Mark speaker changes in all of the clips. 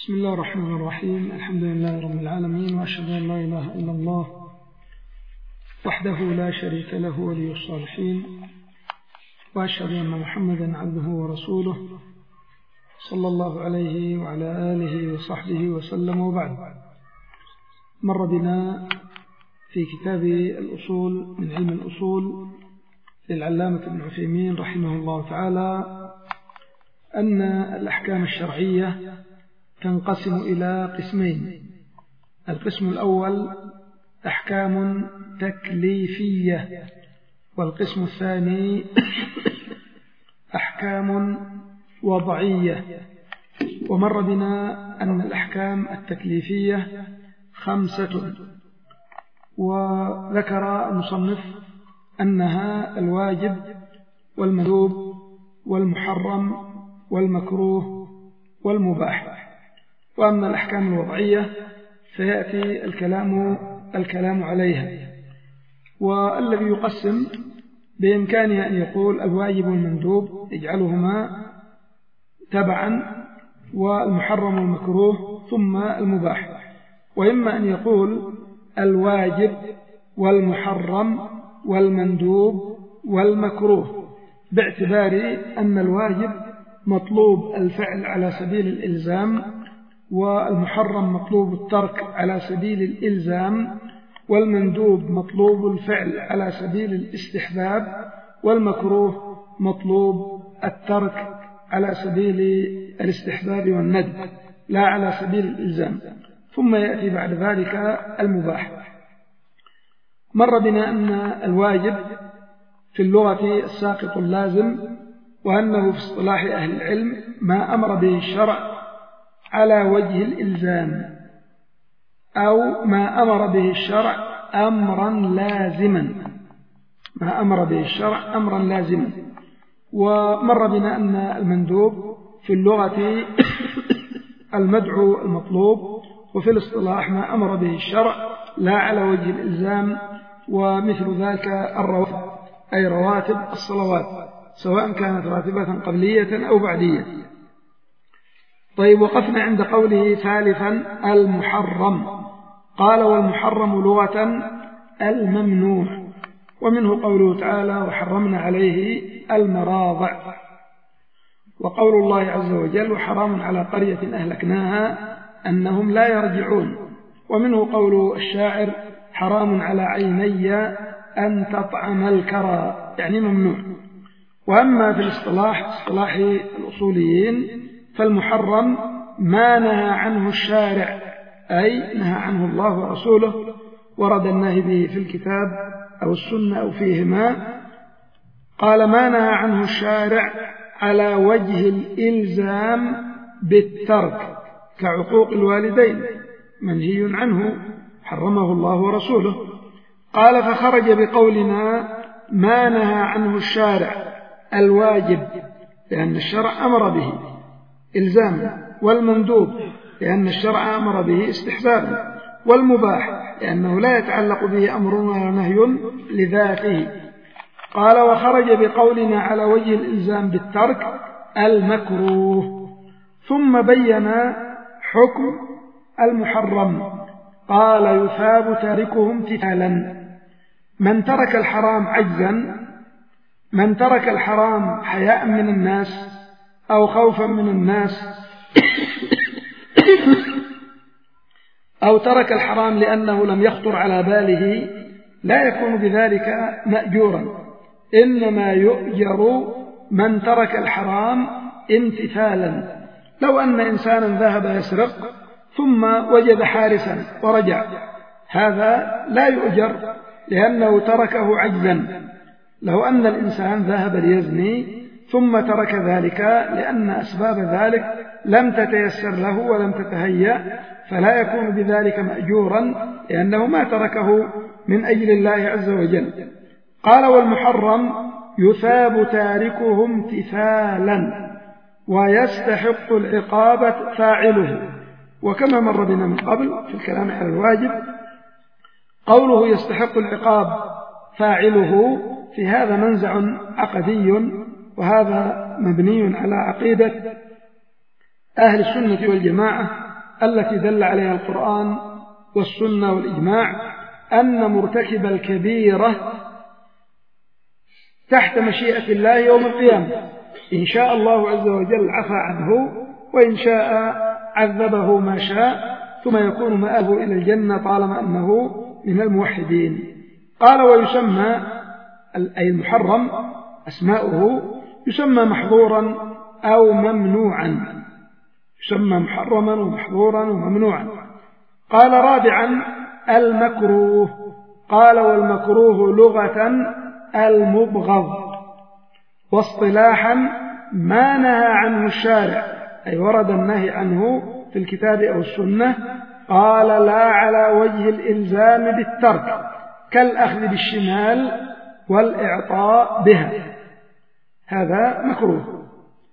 Speaker 1: بسم الله الرحمن الرحيم. الحمد لله رب العالمين، وأشهد أن لا إله إلا الله وحده لا شريك له ولي الصالحين، وأشهد أن محمدا عبده ورسوله صلى الله عليه وعلى آله وصحبه وسلم. وبعد، مر بنا في كتاب الأصول من علم الأصول للعلامة ابن عثيمين رحمه الله تعالى أن الأحكام الشرعية تنقسم إلى قسمين. القسم الأول أحكام تكليفية، والقسم الثاني أحكام وضعية. ومر بنا أن الأحكام التكليفية 5، وذكر المصنف أنها الواجب والمندوب والمحرم والمكروه والمباح. وأما الأحكام الوضعية فيأتي الكلام عليها. والذي يقسم بإمكانه أن يقول الواجب والمندوب يجعلهما تبعا، والمحرم والمكروه ثم المباح. وإما أن يقول الواجب والمحرم والمندوب والمكروه، باعتبار أن الواجب مطلوب الفعل على سبيل الإلزام، والمحرم مطلوب الترك على سبيل الإلزام، والمندوب مطلوب الفعل على سبيل الاستحباب، والمكروه مطلوب الترك على سبيل الاستحباب والندب لا على سبيل الإلزام. ثم يأتي بعد ذلك المباح. مر بنا أن الواجب في اللغة الساقط اللازم، وأنه في اصطلاح أهل العلم ما أمر به الشرع على وجه الإلزام، أو ما أمر به الشرع أمرا لازما، ما أمر به الشرع أمرا لازما. ومر بنا أن المندوب في اللغة المدعو المطلوب، وفي الاصطلاح ما أمر به الشرع لا على وجه الإلزام، ومثل ذلك الرواتب، أي رواتب الصلوات، سواء كانت راتبة قبلية أو بعدية. طيب، وقفنا عند قوله ثالثا المحرم. قال: والمحرم لغة الممنوع، ومنه قوله تعالى: وحرمنا عليه المراضع. وقول الله عز وجل: وحرام على قرية أهلكناها أنهم لا يرجعون. ومنه قول الشاعر: حرام على عيني أن تطعم الكرى، يعني ممنوع. وأما في الاصطلاح، اصطلاح الأصوليين، فالمحرم ما نهى عنه الشارع، أي نهى عنه الله ورسوله، ورد النهي به في الكتاب أو السنة أو فيهما. قال: ما نهى عنه الشارع على وجه الإلزام بالترك، كعقوق الوالدين منهي عنه، حرمه الله ورسوله. قال: فخرج بقولنا ما نهى عنه الشارع الواجب، لأن الشرع أمر به إلزاما، والمندوب لأن الشرع أمر به استحبابا، والمباح لأنه لا يتعلق به أمر ولا نهي لذاته. قال: وخرج بقولنا على وجه الإلزام بالترك المكروه. ثم بين حكم المحرم. قال: يثاب تاركه امتثالا. من ترك الحرام عجزا، من ترك الحرام حياء من الناس أو خوفا من الناس، أو ترك الحرام لأنه لم يخطر على باله، لا يكون بذلك مأجورا، إنما يؤجر من ترك الحرام امتثالا. لو أن إنسانا ذهب يسرق ثم وجد حارسا ورجع، هذا لا يؤجر لأنه تركه عجزا. لو أن الإنسان ذهب ليزني ثم ترك ذلك لأن أسباب ذلك لم تتيسر له ولم تتهيأ، فلا يكون بذلك مأجورا، لأنه ما تركه من أجل الله عز وجل. قال: والمحرم يثاب تاركه امتثالا، ويستحق العقاب فاعله. وكما مر بنا من قبل في الكلام على الواجب، قوله يستحق العقاب فاعله، في هذا منزع عقدي، وهذا مبني على عقيدة أهل السنة والجماعة التي دل عليها القرآن والسنة والإجماع أن مرتكب الكبيرة تحت مشيئة الله يوم القيامة، إن شاء الله عز وجل عفى عنه، وإن شاء عذبه ما شاء، ثم يكون مآبه إلى الجنة طالما أنه من الموحدين. قال ويسمى أي المحرم أسماؤه يسمى محظورا أو ممنوعا، يسمى محرما ومحظورا وممنوعا. قال رابعا المكروه. قال والمكروه لغة المبغض، واصطلاحا ما نهى عنه الشارع، أي ورد النهي عنه في الكتاب أو السنة. قال لا على وجه الإلزام بالترك كالأخذ بالشمال والإعطاء بها، هذا مكروه.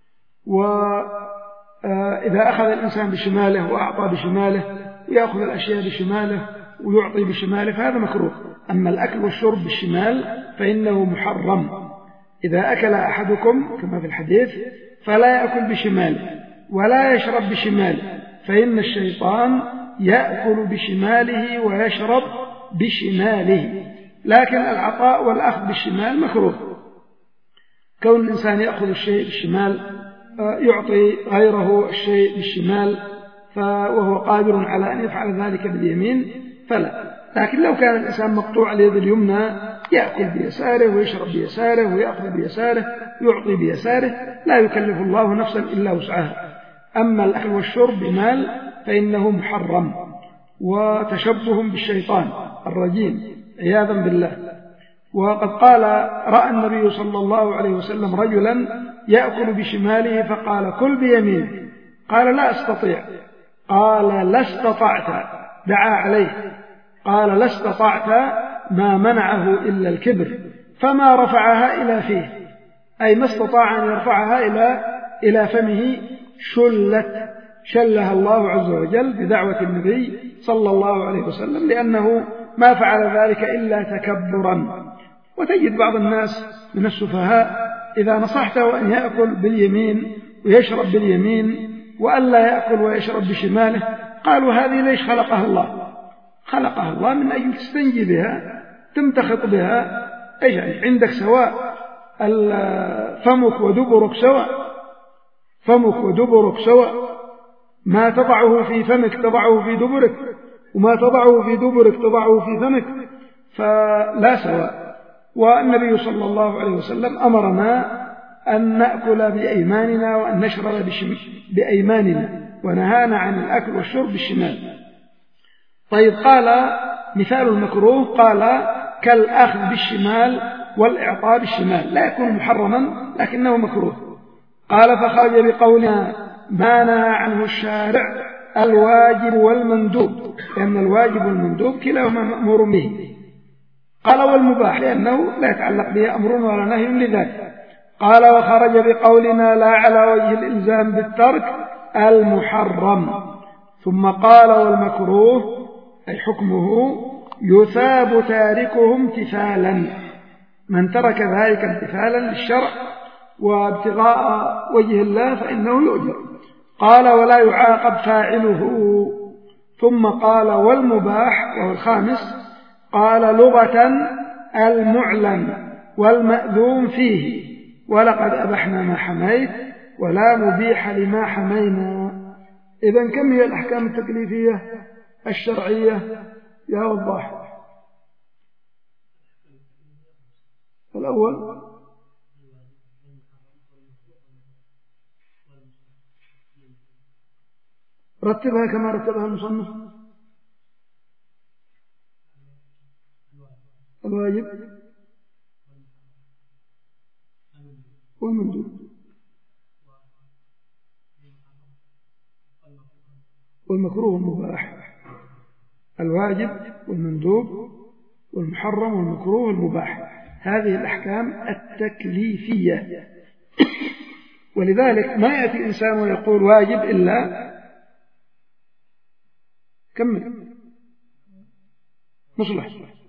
Speaker 1: وإذا أخذ الإنسان بشماله وأعطى بشماله ويأخذ الأشياء بشماله ويعطي بشماله فهذا مكروه. أما الأكل والشرب بالشمال فإنه محرم. إذا أكل أحدكم كما في الحديث فلا يأكل بشماله ولا يشرب بشماله، فإن الشيطان يأكل بشماله ويشرب بشماله. لكن العطاء والأخذ بالشمال مكروه. كون الإنسان يأخذ الشيء بالشمال يعطي غيره الشيء بالشمال وهو قادر على أن يفعل ذلك باليمين فلا. لكن لو كان الإنسان مقطوع اليد اليمنى يأكل بيساره ويشرب بيساره ويأخذ بيساره ويعطي بيساره لا يكلف الله نفسا إلا وسعها. أما الأكل والشرب بمال فإنه محرم وتشبه بالشيطان الرجيم عياذا بالله. وقد قال رأى النبي صلى الله عليه وسلم رجلا يأكل بشماله فقال كل بيمينه، قال لا أستطيع، قال لا استطعت، دعا عليه، قال لا استطعت، ما منعه إلا الكبر، فما رفعها إلى فيه، أي ما استطاع أن يرفعها إلى فمه، شلها الله عز وجل بدعوة النبي صلى الله عليه وسلم، لأنه ما فعل ذلك إلا تكبرا. وتجد بعض الناس من السفهاء إذا نصحته أن يأكل باليمين ويشرب باليمين وألا يأكل ويشرب بشماله قالوا هذه ليش خلقها الله؟ خلقها الله من أجل تستنجي بها، تمتخط بها، يعني عندك سواء فمك ودبرك سواء، فمك ودبرك سواء، ما تضعه في فمك تضعه في دبرك، وما تضعه في دبرك تضعه في فمك، فلا سواء. والنبي صلى الله عليه وسلم أمرنا أن نأكل بأيماننا وأن نشرب بأيماننا، ونهانا عن الأكل والشرب بالشمال. طيب قال مثال المكروه قال كالأخذ بالشمال والإعطاء بالشمال، لا يكون محرما لكنه مكروه. قال فخرج بقولنا ما نهى عنه الشارع الواجب والمندوب، لأن الواجب والمندوب كلاهما مأمور به. قال والمباح لأنه لا يتعلق به أمر ولا نهي لذلك. قال وخرج بقولنا لا على وجه الإلزام بالترك المحرم. ثم قال والمكروه أي حكمه يثاب تاركه امتثالا، من ترك ذلك امتثالا للشرع وابتغاء وجه الله فإنه يؤجر. قال ولا يعاقب فاعله. ثم قال والمباح وهو الخامس قال لغة المعلن والمأذون فيه، ولقد أبحنا ما حميت ولا مبيح لما حمينا. إذن كم هي الأحكام التكليفية الشرعية يا وضاح؟ الأول رتبها كما رتبها المصنف. الواجب والمندوب والمكروه والمباح. الواجب والمندوب والمحرم والمكروه والمباح، هذه الأحكام التكليفية. ولذلك ما يأتي إنسان ويقول واجب إلا كمل مصلح،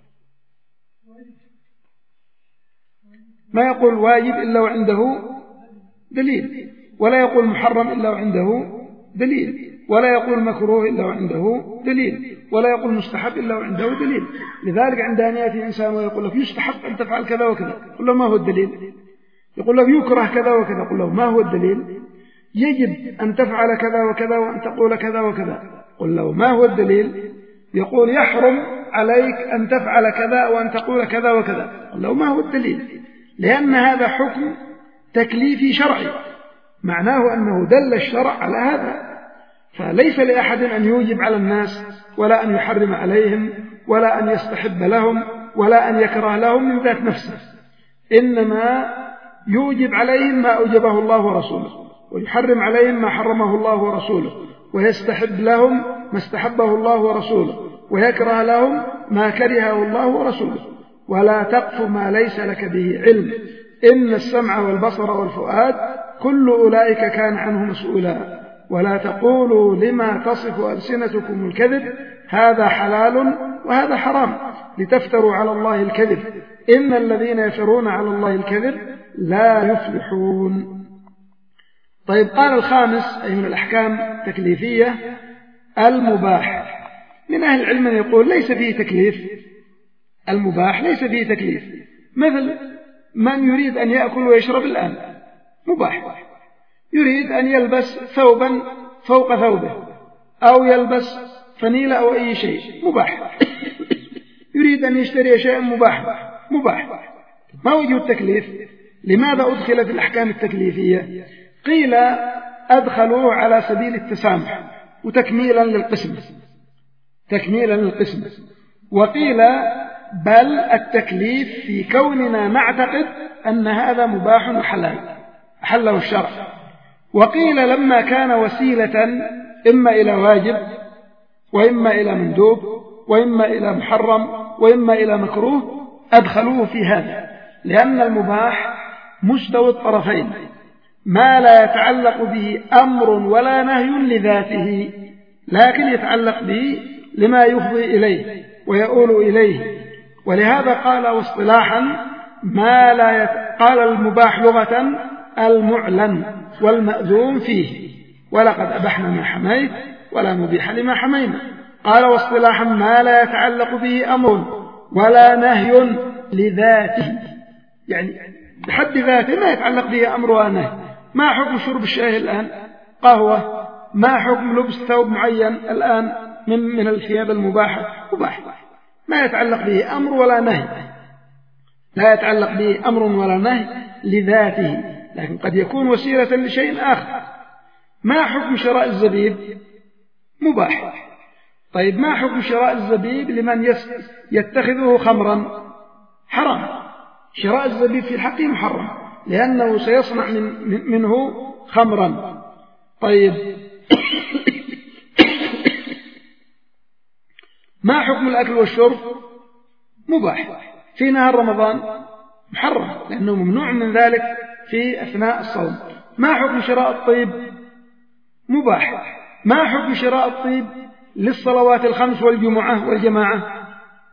Speaker 1: ما يقول واجب إلا وعنده دليل، ولا يقول محرم إلا وعنده دليل، ولا يقول مكروه إلا وعنده دليل، ولا يقول مستحب إلا وعنده دليل. لذلك عند أن يأتي إنسان ويقول لك يستحب أن تفعل كذا وكذا، قل له ما هو الدليل؟ يقول لك يكره كذا وكذا، قل له ما هو الدليل؟ يجب أن تفعل كذا وكذا وأن تقول كذا وكذا، قل له ما هو الدليل؟ يقول يحرم عليك أن تفعل كذا وأن تقول كذا وكذا، قل له ما هو الدليل؟ لأن هذا حكم تكليفي شرعي، معناه أنه دل الشرع على هذا، فليس لأحد أن يوجب على الناس ولا أن يحرم عليهم ولا أن يستحب لهم ولا أن يكره لهم من ذات نفسه، إنما يوجب عليهم ما أوجبه الله ورسوله، ويحرم عليهم ما حرمه الله ورسوله، ويستحب لهم ما استحبه الله ورسوله، ويكره لهم ما كرهه الله ورسوله. ولا تقف ما ليس لك به علم، إن السمع والبصر والفؤاد كل أولئك كان عنه مسؤولا. ولا تقولوا لما تصف ألسنتكم الكذب هذا حلال وهذا حرام لتفتروا على الله الكذب، إن الذين يفترون على الله الكذب لا يفلحون. طيب، قال الخامس أي من الأحكام التكليفية المباح. من أهل العلم من يقول ليس فيه تكليف، المباح ليس فيه تكليف، مثل من يريد أن يأكل ويشرب الآن مباح، يريد أن يلبس ثوبا فوق ثوبه أو يلبس فنيلة أو أي شيء مباح، يريد أن يشتري شيء مباح. ما وجه التكليف؟ لماذا أدخل في الأحكام التكليفية؟ قيل أدخلوه على سبيل التسامح وتكميلا للقسم، وقيل بل التكليف في كوننا نعتقد أن هذا مباح وحلال أحله الشرع، وقيل لما كان وسيلة إما إلى واجب وإما إلى مندوب وإما إلى محرم وإما إلى مكروه أدخلوه في هذا، لأن المباح مستوى الطرفين، ما لا يتعلق به أمر ولا نهي لذاته، لكن يتعلق به لما يفضي إليه ويؤول إليه. ولهذا قال واصطلاحا ما لا قال المباح لغة المعلن والمأذون فيه، ولقد أبحنا ما حميت ولا نبيح لما حمينا. قال واصطلاحا ما لا يتعلق به أمر ولا نهي لذاته، يعني بحد ذاته ما يتعلق به أمر ولا نهي. ما حكم شرب الشاي الآن؟ قهوة. ما حكم لبس ثوب معين الآن من الثياب المباحة؟ مباح، ما يتعلق به أمر ولا نهي، لا يتعلق به أمر ولا نهي لذاته، لكن قد يكون وسيلة لشيء آخر. ما حكم شراء الزبيب؟ مباح. طيب، ما حكم شراء الزبيب لمن يتخذه خمرا؟ حرام. شراء الزبيب في الحق محرم، لأنه سيصنع منه خمرا. طيب، ما حكم الأكل والشرب؟ مباح. في نهار رمضان محرم، لأنه ممنوع من ذلك في أثناء الصوم. ما حكم شراء الطيب؟ مباح. ما حكم شراء الطيب للصلوات الخمس والجمعة والجماعة؟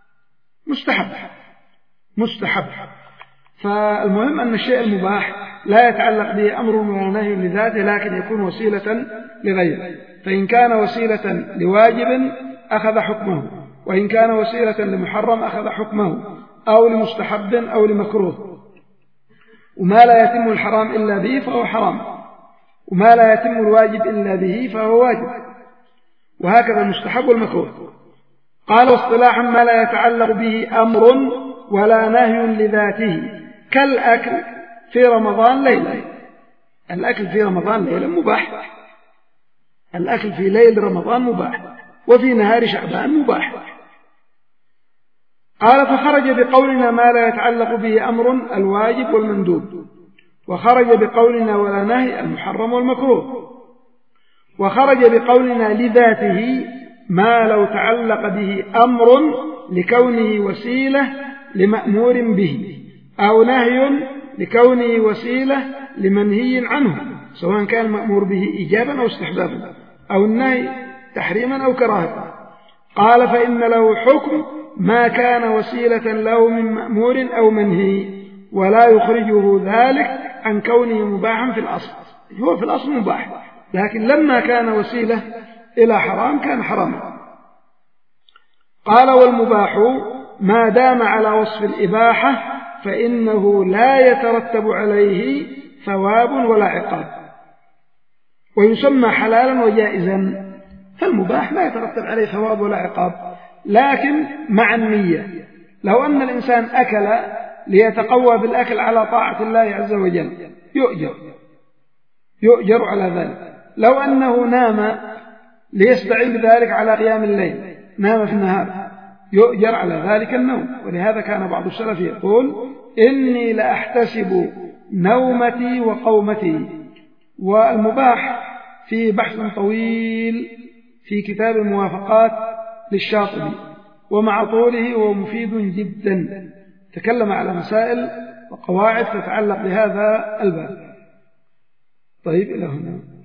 Speaker 1: مستحب. فالمهم أن الشيء المباح لا يتعلق به أمر ولا نهي لذاته، لكن يكون وسيلة لغيره، فإن كان وسيلة لواجب أخذ حكمه، وإن كان وسيلة لمحرم أخذ حكمه، أو لمستحب أو لمكروه. وما لا يتم الحرام إلا به فهو حرام، وما لا يتم الواجب إلا به فهو واجب، وهكذا المستحب والمكروه. قال واصطلاحا ما لا يتعلق به أمر ولا نهي لذاته، كالأكل في رمضان ليلة. الأكل في رمضان ليلة مباح، الأكل في ليل رمضان مباح، وفي نهار شعبان مباح. قال فخرج بقولنا ما لا يتعلق به أمر الواجب والمندوب، وخرج بقولنا ولا نهي المحرم والمكروه، وخرج بقولنا لذاته ما لو تعلق به أمر لكونه وسيلة لمأمور به، أو نهي لكونه وسيلة لمنهي عنه، سواء كان المأمور به إيجابا أو استحبابا، أو النهي تحريما أو كراهة. قال فإن له حكم ما كان وسيلة له من مأمور أو منهي، ولا يخرجه ذلك عن كونه مباحا في الأصل. هو في الأصل مباح، لكن لما كان وسيلة إلى حرام كان حراما. قال والمباح ما دام على وصف الإباحة فإنه لا يترتب عليه ثواب ولا عقاب، ويسمى حلالا وجائزا. فالمباح لا يترتب عليه ثواب ولا عقاب، لكن مع النية. لو أن الإنسان أكل ليتقوى بالأكل على طاعة الله عز وجل يؤجر على ذلك. لو أنه نام ليستعين بذلك على قيام الليل، نام في النهار، يؤجر على ذلك النوم. ولهذا كان بعض السلف يقول إني لأحتسب نومتي وقومتي. والمباح في بحث طويل في كتاب الموافقات للشاطبي، ومع طوله هو مفيد جدا، تكلم على مسائل وقواعد تتعلق بهذا الباب. طيب إلى هنا.